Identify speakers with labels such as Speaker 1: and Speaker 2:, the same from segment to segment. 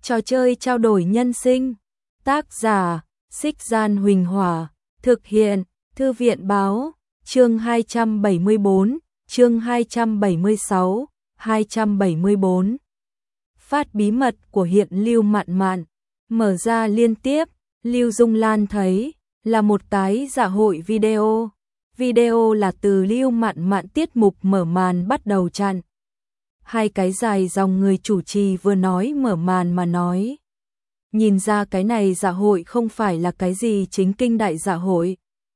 Speaker 1: Trò chơi trao đổi nhân sinh. Tác giả: Xích Gian Huỳnh Hỏa. Thực hiện: Thư viện Báo. Chương 274, chương 276, 274. Phát bí mật của hiện Lưu Mạn Mạn. Mở ra liên tiếp, Lưu Dung Lan thấy là một cái dạ hội video. Video là từ Lưu Mạn Mạn tiết mục mở màn bắt đầu chặn. Hai cái dài dòng người chủ trì vừa nói mở màn mà nói. Nhìn ra cái này dạ hội không phải là cái gì chính kinh đại dạ hội.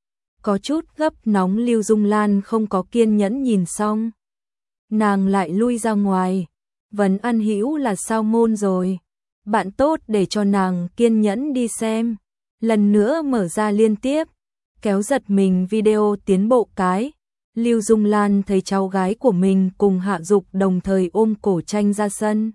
Speaker 1: Có chút gấp nóng Lưu Dung Lan không có kiên nhẫn nhìn xong. Nàng lại lui ra ngoài. Vấn An Hữu là sao môn rồi. Bạn tốt để cho nàng kiên nhẫn đi xem. Lần nữa mở ra liên tiếp. Kéo giật mình video tiến bộ cái. Lưu Dung Lan thấy cháu gái của mình cùng Hạ Dục đồng thời ôm cổ tranh ra sân.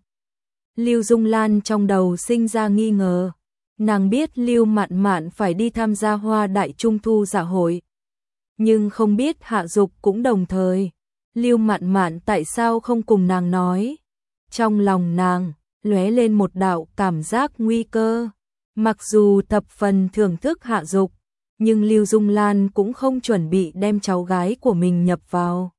Speaker 1: Lưu Dung Lan trong đầu sinh ra nghi ngờ. Nàng biết Lưu Mạn Mạn phải đi tham gia Hoa Đại Trung Thu dạ hội. Nhưng không biết Hạ Dục cũng đồng thời. Lưu Mạn Mạn tại sao không cùng nàng nói. Trong lòng nàng lóe lên một đạo cảm giác nguy cơ. Mặc dù thập phần thưởng thức Hạ Dục, nhưng Lưu Dung Lan cũng không chuẩn bị đem cháu gái của mình nhập vào.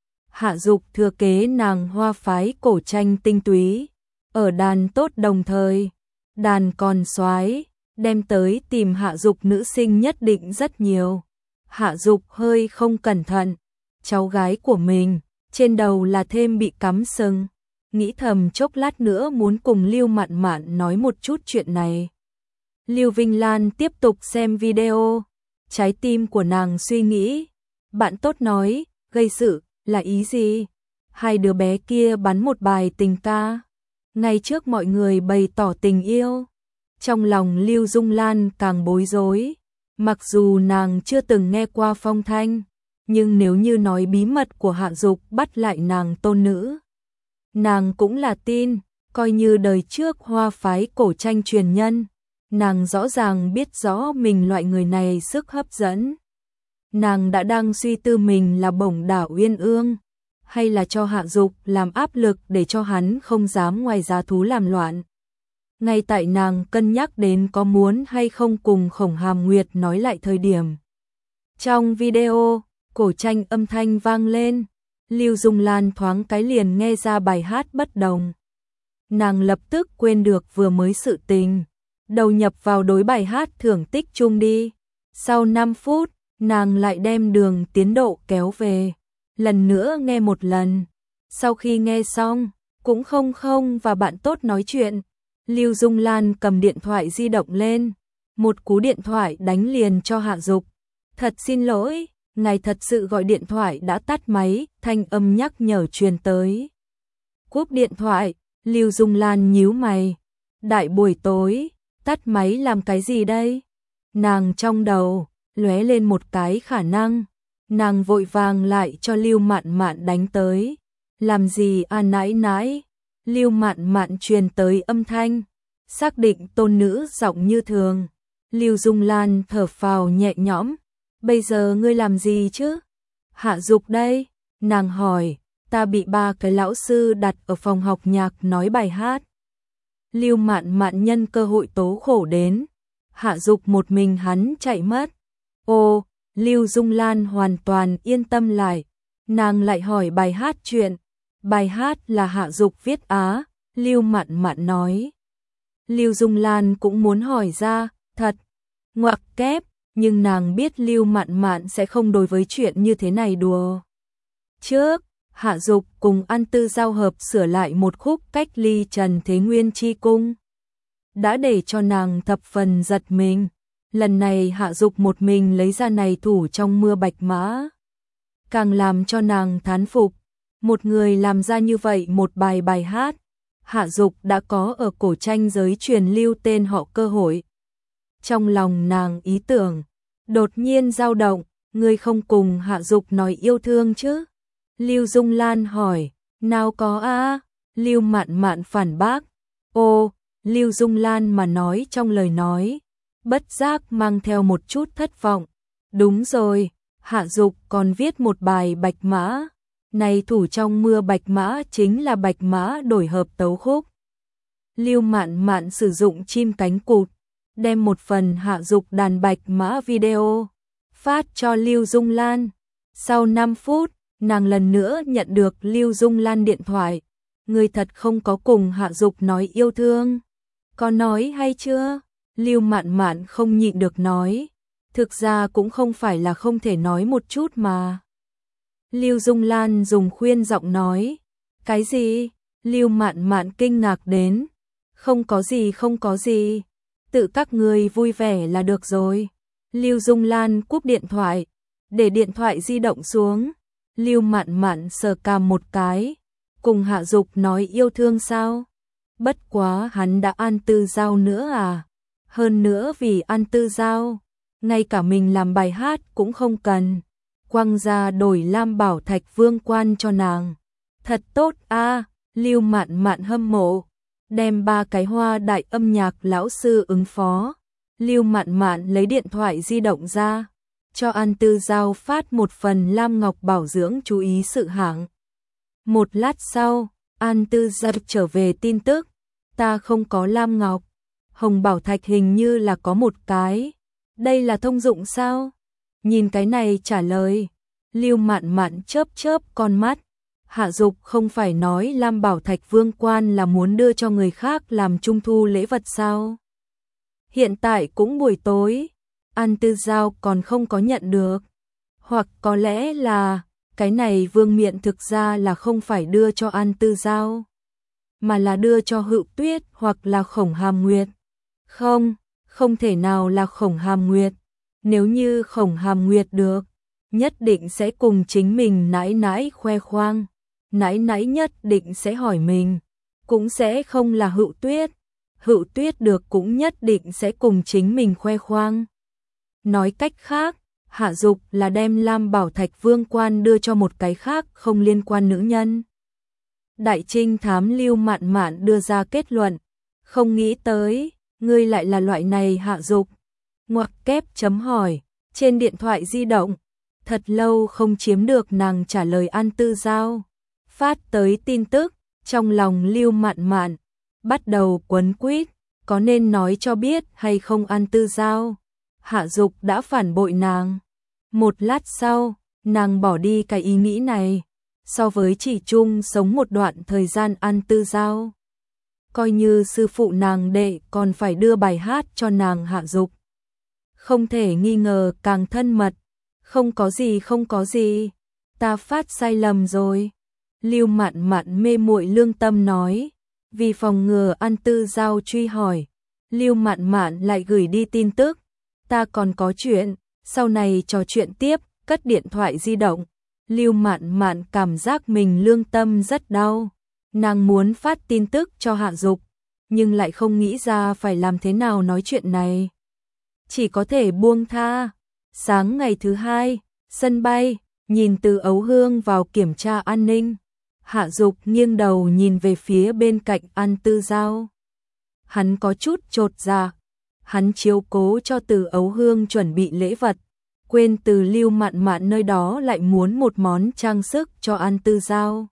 Speaker 1: Hạ Dục thừa kế nàng Hoa phái cổ tranh tinh túy, ở đàn tốt đồng thời, đàn còn soái, đem tới tìm Hạ Dục nữ sinh nhất định rất nhiều. Hạ Dục hơi không cẩn thận, cháu gái của mình trên đầu là thêm bị cắm sừng, nghĩ thầm chốc lát nữa muốn cùng Lưu Mạn Mạn nói một chút chuyện này. Lưu Vinh Lan tiếp tục xem video. Trái tim của nàng suy nghĩ, bạn tốt nói, gây sự, là ý gì? Hai đứa bé kia bắn một bài tình ca, ngay trước mọi người bày tỏ tình yêu. Trong lòng Lưu Dung Lan càng bối rối, mặc dù nàng chưa từng nghe qua phong thanh, nhưng nếu như nói bí mật của Hạ Dục bắt lại nàng tôn nữ, nàng cũng là tin, coi như đời trước Hoa phái cổ tranh truyền nhân. Nàng rõ ràng biết rõ mình loại người này sức hấp dẫn. Nàng đã đang suy tư mình là bổng đảo Uyên Ương, hay là cho Hạ Dục làm áp lực để cho hắn không dám ngoài giá thú làm loạn. Ngay tại nàng cân nhắc đến có muốn hay không cùng Khổng Hàm Nguyệt nói lại thời điểm. Trong video, cổ tranh âm thanh vang lên, Lưu Dung Lan thoáng cái liền nghe ra bài hát bất đồng. Nàng lập tức quên được vừa mới sự tình. Đầu nhập vào đối bài hát thưởng tích chung đi. Sau 5 phút, nàng lại đem đường tiến độ kéo về. Lần nữa nghe một lần. Sau khi nghe xong, cũng không và bạn tốt nói chuyện. Lưu Dung Lan cầm điện thoại di động lên. Một cú điện thoại đánh liền cho Hạ Dục. Thật xin lỗi, ngài thật sự gọi điện thoại đã tắt máy, thanh âm nhắc nhở truyền tới. Cúp điện thoại, Lưu Dung Lan nhíu mày. Đại buổi tối. Tắt máy làm cái gì đây? Nàng trong đầu lóe lên một cái khả năng, nàng vội vàng lại cho Lưu Mạn Mạn đánh tới. Làm gì à nãi nãi? Lưu Mạn Mạn truyền tới âm thanh, xác định tôn nữ giọng như thường. Lưu Dung Lan thở phào nhẹ nhõm, bây giờ ngươi làm gì chứ? Hạ Dục đây, nàng hỏi, ta bị 3 cái lão sư đặt ở phòng học nhạc nói bài hát. Lưu Mạn Mạn nhân cơ hội tố khổ đến. Hạ Dục một mình hắn chạy mất. Ô, Lưu Dung Lan hoàn toàn yên tâm lại. Nàng lại hỏi bài hát chuyện. Bài hát là Hạ Dục viết á, Lưu Mạn Mạn nói. Lưu Dung Lan cũng muốn hỏi ra, thật, ngoặc kép, nhưng nàng biết Lưu Mạn Mạn sẽ không đối với chuyện như thế này đùa. Trước, Hạ Dục cùng An Tư giao hợp sửa lại một khúc cách ly Trần Thế Nguyên chi cung. Đã để cho nàng thập phần giật mình. Lần này Hạ Dục một mình lấy ra này thủ trong mưa bạch mã. Càng làm cho nàng thán phục. Một người làm ra như vậy một bài hát. Hạ Dục đã có ở cổ tranh giới truyền lưu tên họ cơ hội. Trong lòng nàng ý tưởng đột nhiên dao động. Ngươi không cùng Hạ Dục nói yêu thương chứ? Lưu Dung Lan hỏi, nào có a? Lưu Mạn Mạn phản bác. Ô, Lưu Dung Lan mà nói trong lời nói, bất giác mang theo một chút thất vọng. Đúng rồi, Hạ Dục còn viết một bài bạch mã. Này thủ trong mưa bạch mã chính là bạch mã đổi hợp tấu khúc. Lưu Mạn Mạn sử dụng chim cánh cụt, đem một phần Hạ Dục đàn bạch mã video phát cho Lưu Dung Lan. Sau 5 phút, nàng lần nữa nhận được Lưu Dung Lan điện thoại. Ngươi thật không có cùng Hạ Dục nói yêu thương. Có nói hay chưa? Lưu Mạn Mạn không nhịn được nói. Thực ra cũng không phải là không thể nói một chút mà. Lưu Dung Lan dùng khuyên giọng nói. Cái gì? Lưu Mạn Mạn kinh ngạc đến. Không có gì, không có gì. Tự các người vui vẻ là được rồi. Lưu Dung Lan cúp điện thoại, để điện thoại di động xuống. Lưu Mạn Mạn sờ cằm một cái. Cùng Hạ Dục nói yêu thương sao? Bất quá hắn đã ăn tư giao nữa à? Hơn nữa vì ăn tư giao, ngay cả mình làm bài hát cũng không cần. Quăng ra đổi Lam Bảo Thạch Vương quan cho nàng. Thật tốt a. Lưu Mạn Mạn hâm mộ. Đem 3 cái hoa đại âm nhạc lão sư ứng phó. Lưu Mạn Mạn lấy điện thoại di động ra, cho An Tư Giao phát một phần Lam Ngọc bảo dưỡng chú ý sự hạng. Một lát sau, An Tư Giao trở về tin tức. Ta không có Lam Ngọc. Hồng Bảo Thạch hình như là có một cái. Đây là thông dụng sao? Nhìn cái này trả lời. Lưu Mạn Mạn chớp chớp con mắt. Hạ Dục không phải nói Lam Bảo Thạch Vương quan là muốn đưa cho người khác làm trung thu lễ vật sao? Hiện tại cũng buổi tối, An Tư Giao còn không có nhận được. Hoặc có lẽ là cái này Vương Miện thực ra là không phải đưa cho An Tư Giao, mà là đưa cho Hựu Tuyết hoặc là Khổng Hàm Nguyệt. Không, không thể nào là Khổng Hàm Nguyệt. Nếu như Khổng Hàm Nguyệt được, nhất định sẽ cùng chính mình nãi nãi khoe khoang. Nãi nãi nhất định sẽ hỏi mình, cũng sẽ không là Hựu Tuyết. Hựu Tuyết được cũng nhất định sẽ cùng chính mình khoe khoang. Nói cách khác, Hạ Dục là đem Lam Bảo Thạch Vương quan đưa cho một cái khác không liên quan nữ nhân. Đại trinh thám Lưu Mạn Mạn đưa ra kết luận. Không nghĩ tới, ngươi lại là loại này Hạ Dục. Ngoặc kép chấm hỏi, trên điện thoại di động. Thật lâu không chiếm được nàng trả lời An Tư Giao. Phát tới tin tức, trong lòng Lưu Mạn Mạn bắt đầu quấn quýt, có nên nói cho biết hay không An Tư Giao. Hạ Dục đã phản bội nàng. Một lát sau, nàng bỏ đi cái ý nghĩ này. So với chỉ chung sống một đoạn thời gian An Tư Giao, coi như sư phụ nàng đệ còn phải đưa bài hát cho nàng Hạ Dục. Không thể nghi ngờ càng thân mật. Không có gì, không có gì. Ta phát sai lầm rồi. Lưu Mạn Mạn mê muội lương tâm nói. Vì phòng ngừa An Tư Giao truy hỏi, Lưu Mạn Mạn lại gửi đi tin tức. Ta còn có chuyện, sau này trò chuyện tiếp, cất điện thoại di động. Lưu Mạn Mạn cảm giác mình lương tâm rất đau. Nàng muốn phát tin tức cho Hạ Dục, nhưng lại không nghĩ ra phải làm thế nào nói chuyện này. Chỉ có thể buông tha. Sáng ngày thứ hai, sân bay, nhìn Từ Ấu Hương vào kiểm tra an ninh. Hạ Dục nghiêng đầu nhìn về phía bên cạnh An Tư Giao. Hắn có chút chột dạ. Hắn chiếu cố cho Từ Ấu Hương chuẩn bị lễ vật, quên từ Lưu Mạn Mạn nơi đó lại muốn một món trang sức cho An Tư Giao.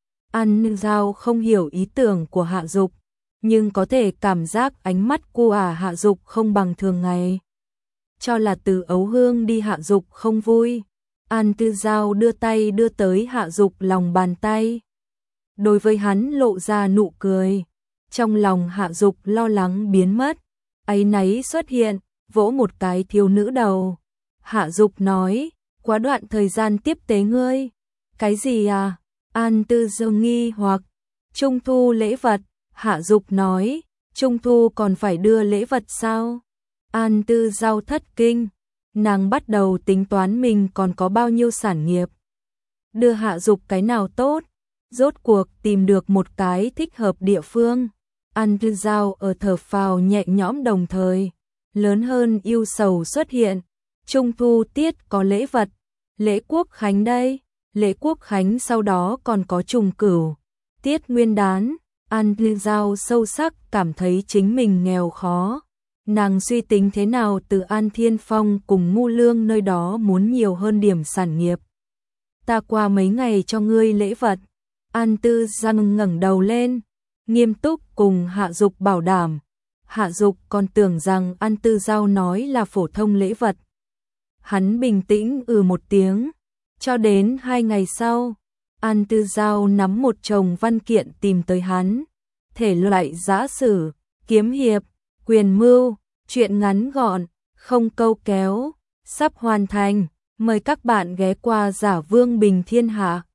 Speaker 1: An Tư Giao không hiểu ý tưởng của Hạ Dục, nhưng có thể cảm giác ánh mắt của Hạ Dục không bằng thường ngày. Cho là Từ Ấu Hương đi Hạ Dục không vui. An Tư Giao đưa tay đưa tới Hạ Dục lòng bàn tay. Đối với hắn lộ ra nụ cười. Trong lòng Hạ Dục lo lắng biến mất. Áy náy xuất hiện, vỗ một cái thiếu nữ đầu. Hạ Dục nói, quá đoạn thời gian tiếp tế ngươi. Cái gì à? An Tư Giao nghi hoặc. Trung thu lễ vật. Hạ Dục nói, Trung thu còn phải đưa lễ vật sao? An Tư Giao thất kinh. Nàng bắt đầu tính toán mình còn có bao nhiêu sản nghiệp. Đưa Hạ Dục cái nào tốt? Rốt cuộc tìm được một cái thích hợp địa phương. An Tư Giao ở thở phào nhẹ nhõm đồng thời. Lớn hơn yêu sầu xuất hiện. Trung thu tiết có lễ vật. Lễ Quốc Khánh đây. Lễ Quốc Khánh sau đó còn có trùng cửu. Tiết Nguyên Đán. An Tư Giao sâu sắc cảm thấy chính mình nghèo khó. Nàng suy tính thế nào từ An Thiên Phong cùng Ngu Lương nơi đó muốn nhiều hơn điểm sản nghiệp. Ta qua mấy ngày cho ngươi lễ vật. An Tư Giao ngẩng đầu lên. nghiêm túc cùng Hạ Dục bảo đảm. Hạ Dục còn tưởng rằng An Tư Giao nói là phổ thông lễ vật. Hắn bình tĩnh một tiếng, cho đến 2 ngày sau, An Tư Giao nắm một chồng văn kiện tìm tới hắn, thể loại giã sử, kiếm hiệp, quyền mưu, truyện ngắn gọn, không câu kéo, sắp hoàn thành, mời các bạn ghé qua Giả Vương Bình Thiên Hạ.